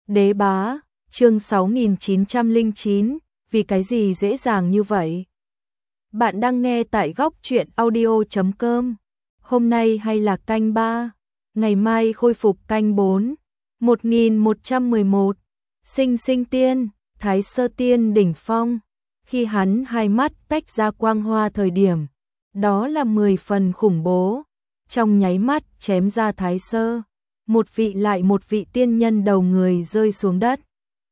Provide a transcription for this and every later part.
Đế bá, chương 6909, vì cái gì dễ dàng như vậy? Bạn đang nghe tại góc truyện audio.com. Hôm nay hay là canh 3, ngày mai khôi phục canh 4. 1111. Sinh sinh tiên, Thái Sơ Tiên đỉnh phong. Khi hắn hai mắt tách ra quang hoa thời điểm, đó là 10 phần khủng bố. Trong nháy mắt chém ra Thái Sơ, một vị lại một vị tiên nhân đầu người rơi xuống đất.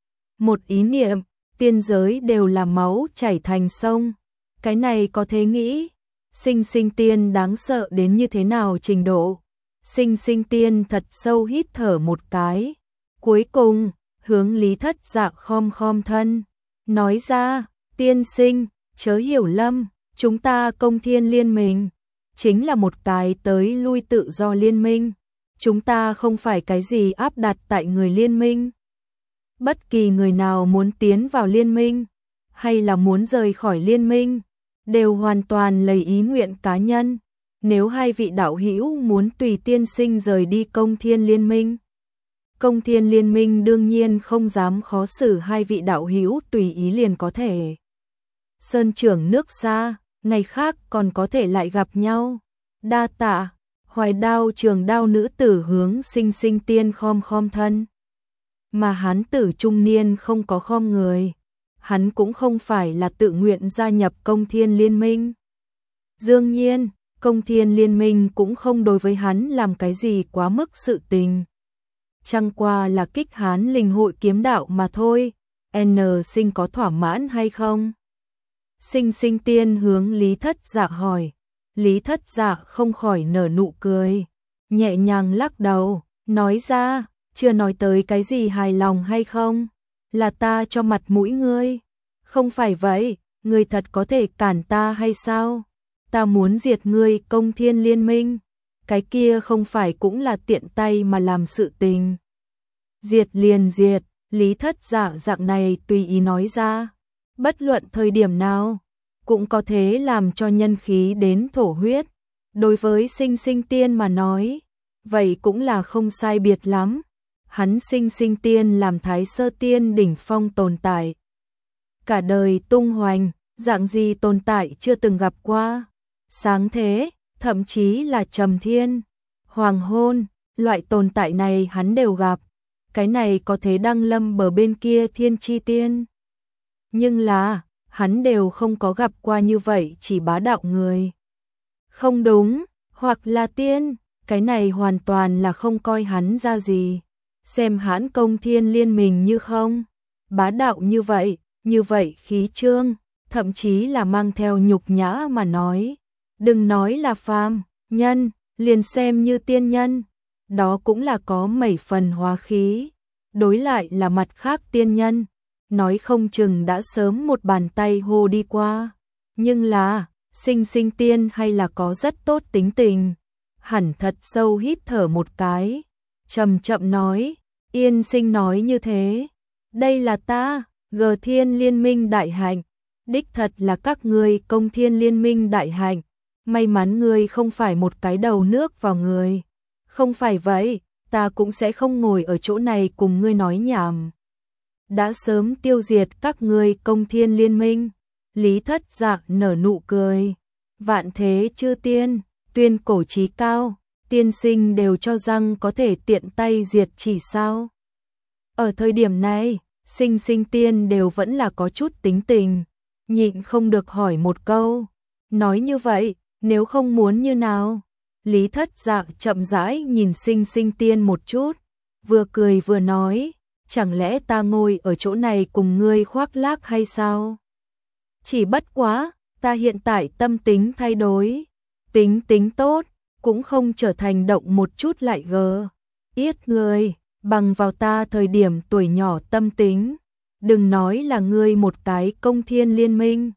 Một ý niệm, tiên giới đều là máu chảy thành sông. Cái này có thể nghĩ, sinh sinh tiên đáng sợ đến như thế nào trình độ. Sinh sinh tiên thật sâu hít thở một cái. Cuối cùng, hướng Lý Thất Dạ khom khom thân, nói ra, tiên sinh, chớ hiểu lầm, chúng ta Công Thiên Liên Minh chính là một cái tới lui tự do liên minh. Chúng ta không phải cái gì áp đặt tại người liên minh. Bất kỳ người nào muốn tiến vào liên minh, hay là muốn rời khỏi liên minh, đều hoàn toàn lấy ý nguyện cá nhân. Nếu hai vị đạo hữu muốn tùy tiên sinh rời đi Công Thiên Liên Minh, Công Thiên Liên Minh đương nhiên không dám khó xử hai vị đạo hữu, tùy ý liền có thể sơn trưởng nước xa, ngày khác còn có thể lại gặp nhau. Đa tạ. Hoài đao trường đao nữ tử hướng sinh sinh tiên khom khom thân. Mà hán tử trung niên không có khom người. Hắn cũng không phải là tự nguyện gia nhập Công Thiên Liên Minh. Đương nhiên, Công Thiên Liên Minh cũng không đối với hắn làm cái gì quá mức sự tình. Chẳng qua là kích hắn linh hội kiếm đạo mà thôi. N sinh có thỏa mãn hay không? Sinh sinh tiên hướng Lý Thất Dạ hỏi. Lý Thất Dạ không khỏi nở nụ cười, nhẹ nhàng lắc đầu, nói ra, chưa nói tới cái gì hài lòng hay không, là ta cho mặt mũi ngươi. Không phải vậy, ngươi thật có thể cản ta hay sao? Ta muốn diệt ngươi Công Thiên Liên Minh, cái kia không phải cũng là tiện tay mà làm sự tình. Diệt liền diệt, Lý Thất Dạ dạng này tùy ý nói ra, bất luận thời điểm nào cũng có thể làm cho nhân khí đến thổ huyết. Đối với sinh sinh tiên mà nói, vậy cũng là không sai biệt lắm. Hắn sinh sinh tiên làm Thái Sơ Tiên đỉnh phong tồn tại. Cả đời tung hoành, dạng gì tồn tại chưa từng gặp qua. Sáng thế, thậm chí là trầm thiên, hoàng hôn, loại tồn tại này hắn đều gặp. Cái này có thể đăng lâm bờ bên kia thiên chi tiên. Nhưng là hắn đều không có gặp qua như vậy chỉ bá đạo người. Không đúng, hoặc là tiên, cái này hoàn toàn là không coi hắn ra gì. Xem hắn Công Thiên Liên Minh như không, bá đạo như vậy khí trương, thậm chí là mang theo nhục nhã mà nói. Đừng nói là phàm nhân, liền xem như tiên nhân, đó cũng là có mấy phần hóa khí. Đối lại là mặt khác tiên nhân, nói không chừng đã sớm một bàn tay hô đi qua. Nhưng là, sinh sinh tiên hay là có rất tốt tính tình. Hẳn thật sâu hít thở một cái, chậm chậm nói, yên sinh nói như thế. Đây là ta, Gờ Thiên Liên Minh đại hạnh. Đích thật là các ngươi Công Thiên Liên Minh đại hạnh. May mắn ngươi không phải một cái đầu nước vào người. Không phải vậy, ta cũng sẽ không ngồi ở chỗ này cùng ngươi nói nhảm. Đã sớm tiêu diệt các ngươi Công Thiên Liên Minh. Lý Thất Dạ nở nụ cười. Vạn thế chư tiên, tuyên cổ chí cao, tiên sinh đều cho rằng có thể tiện tay diệt chỉ sao. Ở thời điểm này, sinh sinh tiên đều vẫn là có chút tính tình, nhịn không được hỏi một câu. Nói như vậy, nếu không muốn như nào? Lý Thất Dạ chậm rãi nhìn sinh sinh tiên một chút, vừa cười vừa nói, chẳng lẽ ta ngồi ở chỗ này cùng ngươi khoác lác hay sao? Chỉ bất quá, ta hiện tại tâm tính thay đổi, tính tốt, cũng không trở thành động một chút lại gờ. Yết ngươi, bằng vào ta thời điểm tuổi nhỏ tâm tính, đừng nói là ngươi một cái Công Thiên Liên Minh,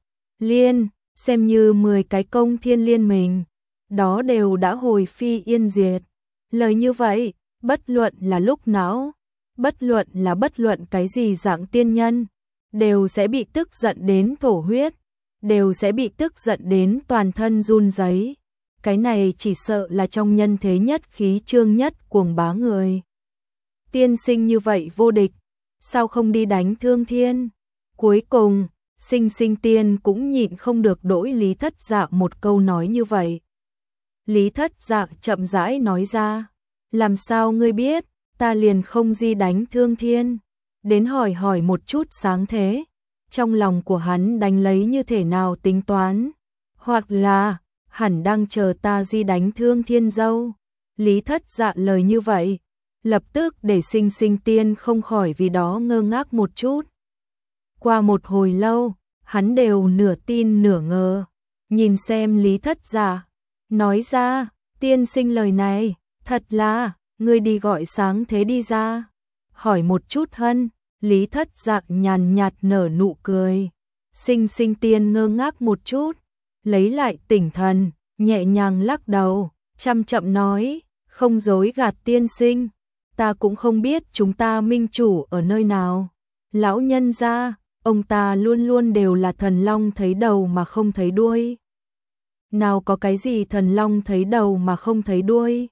xem như 10 cái Công Thiên Liên Minh, đó đều đã hồi phi yên diệt. Lời như vậy, bất luận là lúc nào, bất luận cái gì dạng tiên nhân, đều sẽ bị tức giận đến thổ huyết, đều sẽ bị tức giận đến toàn thân run rẩy. Cái này chỉ sợ là trong nhân thế nhất khí trương nhất cuồng bá người. Tiên sinh như vậy vô địch, sao không đi đánh Thương Thiên? Cuối cùng, Sinh Sinh Tiên cũng nhịn không được đỗi Lý Thất Dạ một câu nói như vậy. Lý Thất Dạ chậm rãi nói ra, làm sao ngươi biết, ta liền không đi đánh Thương Thiên, đến hỏi một chút sáng thế, trong lòng của hắn đánh lấy như thế nào tính toán, hoặc là, hẳn đang chờ ta đi đánh Thương Thiên dâu. Lý Thất Dạ lời như vậy, lập tức để Sinh Sinh Tiên không khỏi vì đó ngơ ngác một chút. Qua một hồi lâu, hắn đều nửa tin nửa ngờ, nhìn xem Lý Thất Dạ, nói ra, tiên sinh lời này, thật là, ngươi đi gọi sáng thế đi ra. Hỏi một chút hân, Lý Thất Dạ nhàn nhạt nở nụ cười. Sinh Sinh Tiên ngơ ngác một chút, lấy lại tỉnh thần, nhẹ nhàng lắc đầu, chậm chậm nói, không dối gạt tiên sinh, ta cũng không biết chúng ta minh chủ ở nơi nào. Lão nhân gia, ông ta luôn luôn đều là thần long thấy đầu mà không thấy đuôi. Nào có cái gì thần long thấy đầu mà không thấy đuôi?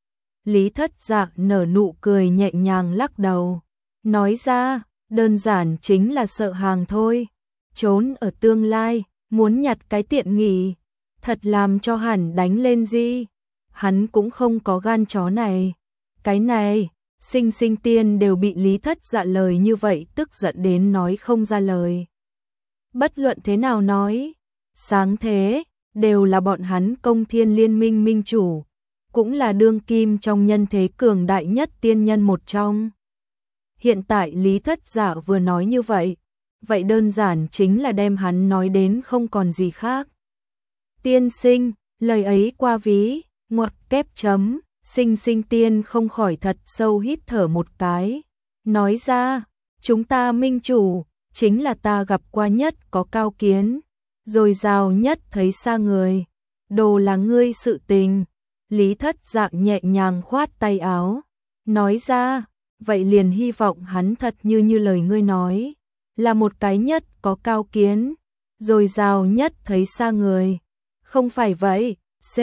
Lý Thất Dạ nở nụ cười nhẹ nhàng lắc đầu, nói ra, đơn giản chính là sợ hàng thôi. Trốn ở tương lai, muốn nhặt cái tiện nghỉ, thật làm cho hẳn đánh lên gì. Hắn cũng không có gan chó này. Cái này, Sinh Sinh Tiên đều bị Lý Thất Dạ lời như vậy tức giận đến nói không ra lời. Bất luận thế nào nói, sáng thế, đều là bọn hắn Công Thiên Liên minh minh chủ, cũng là đương kim trong nhân thế cường đại nhất tiên nhân một trong. Hiện tại Lý Thất Dạ vừa nói như vậy, vậy đơn giản chính là đem hắn nói đến không còn gì khác. Tiên sinh, lời ấy qua ví, ngoặc kép chấm, Sinh Sinh Tiên không khỏi thật sâu hít thở một cái, nói ra, chúng ta minh chủ, chính là ta gặp qua nhất có cao kiến, rồi rào nhất thấy xa người, đồ là ngươi sự tình. Lý Thất Dạ nhẹ nhàng khoát tay áo, nói ra, vậy liền hy vọng hắn thật như lời ngươi nói, là một cái nhất có cao kiến, rồi rào nhất thấy xa người. Không phải vậy,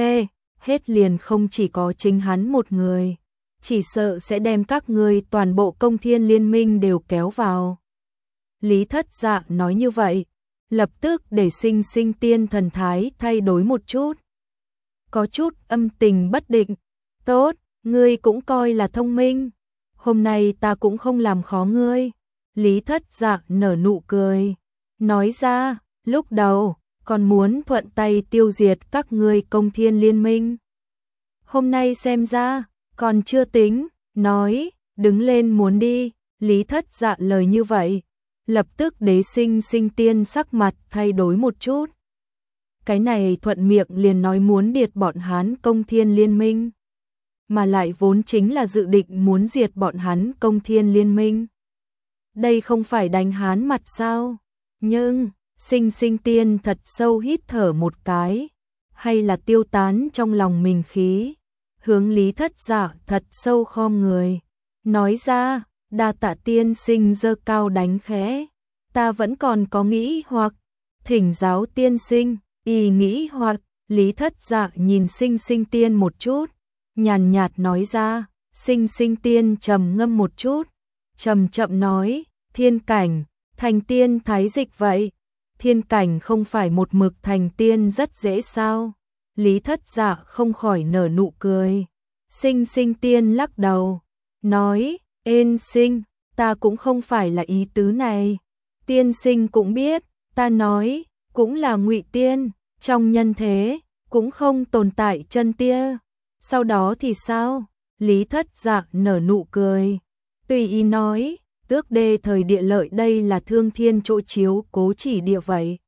hết liền không chỉ có chính hắn một người, chỉ sợ sẽ đem các ngươi toàn bộ Công Thiên Liên minh đều kéo vào. Lý Thất Dạ nói như vậy, lập tức để Sinh Sinh Tiên thần thái thay đổi một chút. Có chút âm tình bất định, tốt, ngươi cũng coi là thông minh, hôm nay ta cũng không làm khó ngươi. Lý Thất Dạ nở nụ cười, nói ra, lúc đầu, còn muốn thuận tay tiêu diệt các ngươi Công Thiên Liên minh. Hôm nay xem ra, còn chưa tính, nói, đứng lên muốn đi. Lý Thất Dạ lời như vậy, lập tức để Sinh Sinh Tiên sắc mặt thay đổi một chút. Cái này thuận miệng liền nói muốn diệt bọn hắn Công Thiên Liên minh, mà lại vốn chính là dự định muốn diệt bọn hắn Công Thiên Liên minh. Đây không phải đánh hắn mặt sao? Nhưng, Sinh Sinh Tiên thật sâu hít thở một cái, hay là tiêu tán trong lòng mình khí, hướng Lý Thất Dạ thật sâu khom người, nói ra, đa tạ tiên sinh giơ cao đánh khẽ, ta vẫn còn có nghĩ hoặc, thỉnh giáo tiên sinh, ý nghĩ hoặc. Lý Thất Dạ nhìn Sinh Sinh Tiên một chút, nhàn nhạt nói ra. Sinh Sinh Tiên trầm ngâm một chút, chậm chậm nói, thiên cảnh, thành tiên thái dịch vậy, thiên cảnh không phải một mực thành tiên rất dễ sao? Lý Thất Dạ không khỏi nở nụ cười. Sinh Sinh Tiên lắc đầu, nói, ên sinh, ta cũng không phải là ý tứ này. Tiên sinh cũng biết, ta nói, cũng là ngụy tiên, trong nhân thế, cũng không tồn tại chân tia. Sau đó thì sao? Lý Thất Dạ nở nụ cười, tùy ý nói, tước đê thời địa lợi đây là Thương Thiên chỗ chiếu cố chỉ địa vậy.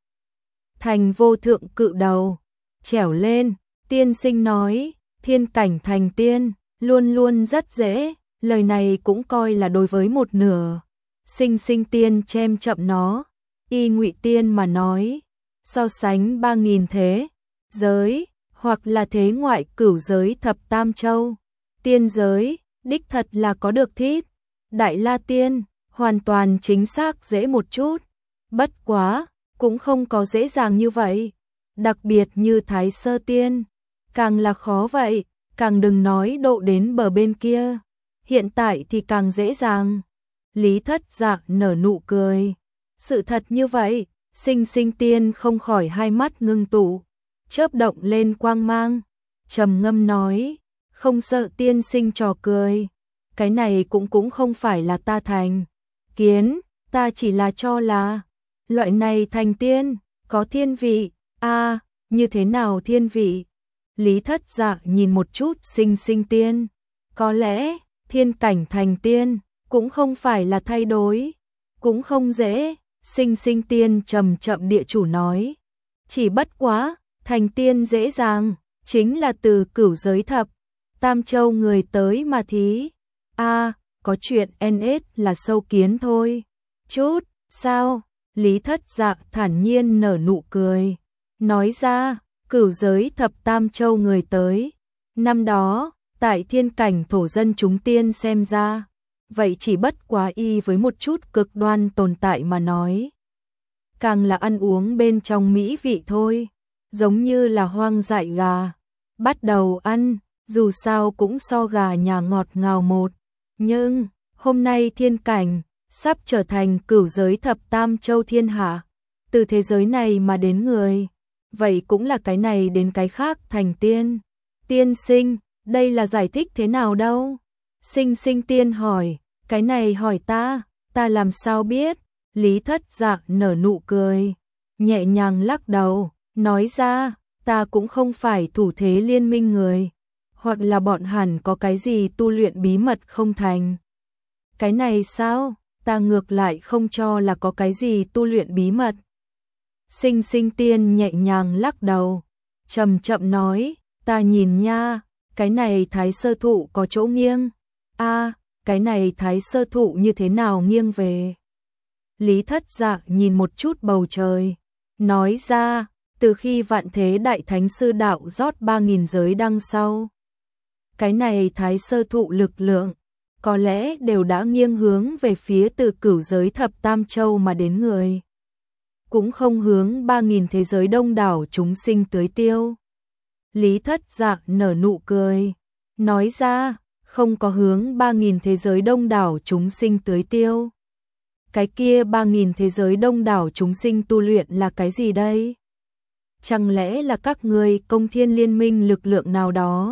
Thành vô thượng cự đầu, trèo lên, tiên sinh nói, thiên cảnh thành tiên, luôn luôn rất dễ, lời này cũng coi là đối với một nửa. Sinh Sinh Tiên chêm chậm nó, y ngụy tiên mà nói, so sánh 3.000 thế giới, hoặc là thế ngoại cửu giới thập tam châu, tiên giới, đích thật là có được thít. Đại La Tiên, hoàn toàn chính xác dễ một chút, bất quá, cũng không có dễ dàng như vậy, đặc biệt như Thái Sơ Tiên, càng là khó vậy, càng đừng nói độ đến bờ bên kia, hiện tại thì càng dễ dàng. Lý Thất Dạ nở nụ cười. Sự thật như vậy, Sinh Sinh Tiên không khỏi hai mắt ngưng tụ, chớp động lên quang mang, trầm ngâm nói, không sợ tiên sinh trò cười, cái này cũng không phải là ta thành kiến, ta chỉ là cho là loại này thành tiên có thiên vị. A, như thế nào thiên vị? Lý Thất Dạ nhìn một chút Sinh Sinh Tiên, có lẽ thiên cảnh thành tiên cũng không phải là thay đổi, cũng không dễ. Sinh Sinh Tiên trầm chậm địa chủ nói, chỉ bất quá thành tiên dễ dàng, chính là từ Cửu Giới Thập Tam Châu người tới mà thí. A, có chuyện NS là sâu kiến thôi. Chút, sao? Lý Thất Dạ thản nhiên nở nụ cười, nói ra, Cửu Giới Thập Tam Châu người tới. Năm đó, tại thiên cảnh thổ dân chúng tiên xem ra, vậy chỉ bất quá y với một chút cực đoan tồn tại mà nói. Càng là ăn uống bên trong mỹ vị thôi, giống như là hoang dại gà. Bắt đầu ăn, dù sao cũng so gà nhà ngọt ngào một. Nhưng, hôm nay thiên cảnh, sắp trở thành Cửu Giới Thập Tam Châu thiên hạ. Từ thế giới này mà đến người, vậy cũng là cái này đến cái khác thành tiên. Tiên sinh, đây là giải thích thế nào đâu? Sinh Sinh Tiên hỏi, cái này hỏi ta làm sao biết? Lý Thất Dạ nở nụ cười, nhẹ nhàng lắc đầu, nói ra, ta cũng không phải thủ thế liên minh người, hoặc là bọn hẳn có cái gì tu luyện bí mật không thành. Cái này sao? Ta ngược lại không cho là có cái gì tu luyện bí mật. Sinh Sinh Tiên nhẹ nhàng lắc đầu, chậm chậm nói, ta nhìn nha, cái này Thái Sơ Thụ có chỗ nghiêng. A, cái này Thái Sơ Thụ như thế nào nghiêng về? Lý Thất Dạ nhìn một chút bầu trời, nói ra, từ khi Vạn Thế Đại Thánh Sư Đạo rót 3.000 giới đăng sau, cái này Thái Sơ Thụ lực lượng, có lẽ đều đã nghiêng hướng về phía từ Cửu Giới Thập Tam Châu mà đến người. Cũng không hướng 3.000 thế giới đông đảo chúng sinh tưới tiêu. Lý Thất Dạ nở nụ cười, nói ra, không có hướng 3.000 thế giới đông đảo chúng sinh tưới tiêu. Cái kia 3.000 thế giới đông đảo chúng sinh tu luyện là cái gì đây? Chẳng lẽ là các ngươi Công Thiên Liên Minh lực lượng nào đó?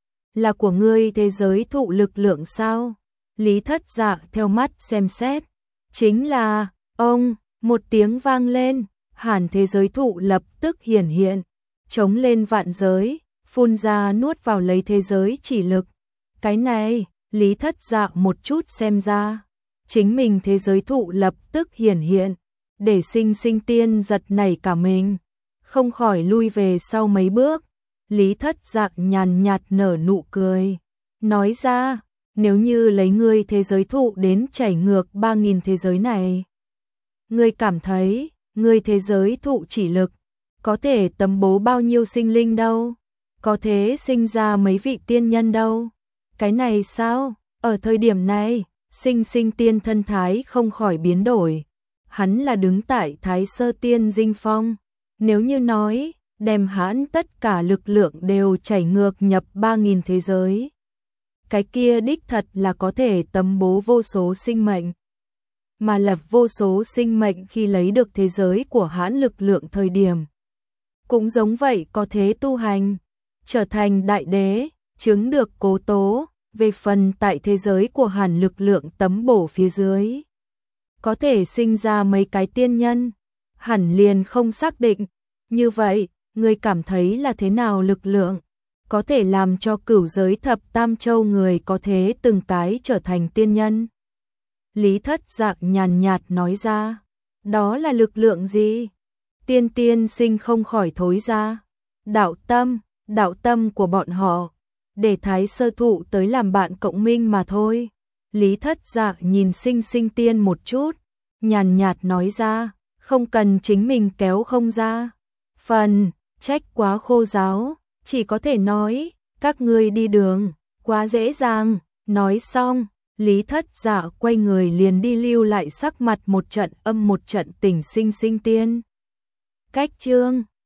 Là của ngươi thế giới thụ lực lượng sao? Lý Thất Dạ theo mắt xem xét, chính là, ông, một tiếng vang lên, hàn thế giới thụ lập tức hiển hiện, chống lên vạn giới, phun ra nuốt vào lấy thế giới chỉ lực. Cái này, Lý Thất Dạ một chút xem ra, chính mình thế giới thụ lập tức hiển hiện, để Sinh Sinh Tiên giật nảy cả mình, không khỏi lui về sau mấy bước. Lý Thất Dạ nhàn nhạt nở nụ cười, nói ra, nếu như lấy ngươi thế giới thụ đến chảy ngược 3.000 thế giới này, ngươi cảm thấy, ngươi thế giới thụ chỉ lực, có thể tấm bố bao nhiêu sinh linh đâu, có thể sinh ra mấy vị tiên nhân đâu. Cái này sao? Ở thời điểm này, Sinh Sinh Tiên thân thái không khỏi biến đổi. Hắn là đứng tại Thái Sơ Tiên Dinh Phong. Nếu như nói, đem hắn tất cả lực lượng đều chảy ngược nhập 3.000 thế giới. Cái kia đích thật là có thể tấm bố vô số sinh mệnh. Mà lập vô số sinh mệnh khi lấy được thế giới của hắn lực lượng thời điểm. Cũng giống vậy có thế tu hành, trở thành đại đế, chứng được cố tố, về phần tại thế giới của hàn lực lượng tấm bổ phía dưới. Có thể sinh ra mấy cái tiên nhân, hẳn liền không xác định. Như vậy, người cảm thấy là thế nào lực lượng, có thể làm cho Cửu Giới Thập Tam Châu người có thế từng cái trở thành tiên nhân? Lý Thất Dạ nhàn nhạt nói ra, đó là lực lượng gì? Tiên sinh không khỏi thối ra, đạo tâm của bọn họ, để Thái Sơ Thụ tới làm bạn cộng minh mà thôi. Lý Thất Dạ nhìn Sinh Sinh Tiên một chút, nhàn nhạt nói ra, không cần chính mình kéo không ra. Phần, trách quá khô giáo, chỉ có thể nói, các ngươi đi đường, quá dễ dàng. Nói xong, Lý Thất Dạ quay người liền đi, lưu lại sắc mặt một trận âm một trận tỉnh Sinh Sinh Tiên. Cách chương